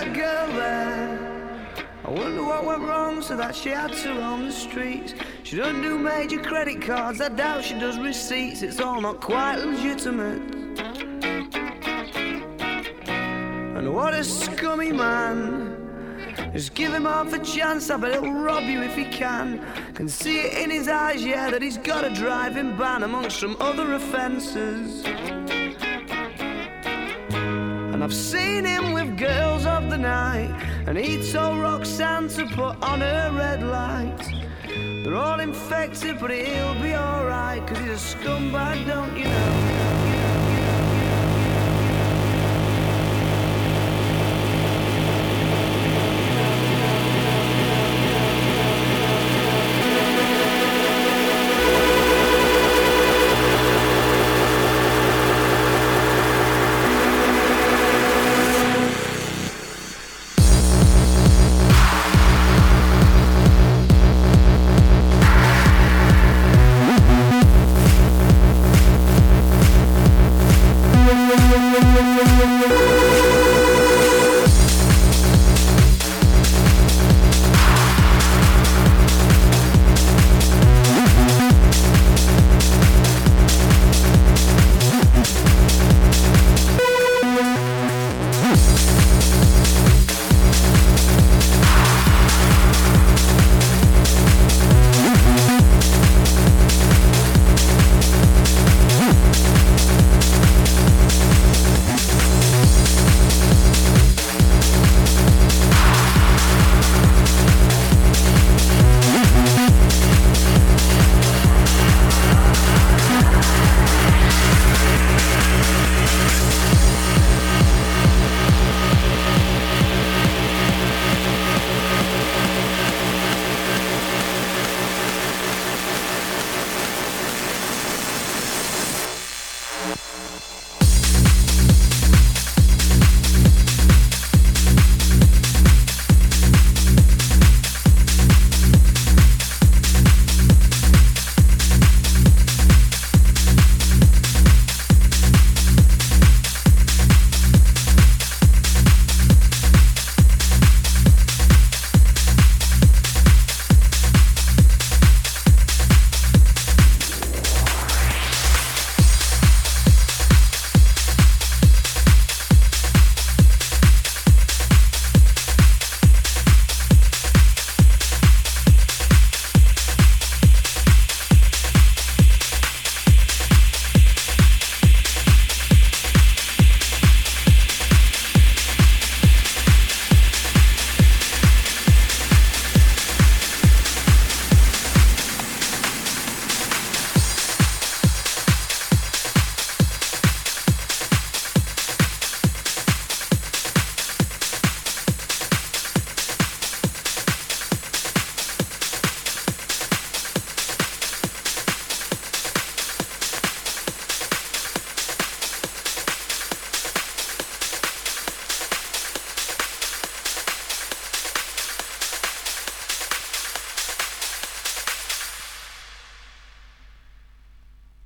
that girl there. I wonder what went wrong so that she had to roam the streets. She doesn't do major credit cards, I doubt she does receipts. It's all not quite legitimate. And what a scummy man. Just give him half a chance, I bet he'll rob you if he can. Can see it in his eyes, yeah, that he's got a driving ban amongst some other offences. And I've seen him with girls of the night, and he told Roxanne to put on her red light. They're all infected, but he'll be alright, 'cause he's a scumbag, don't you know?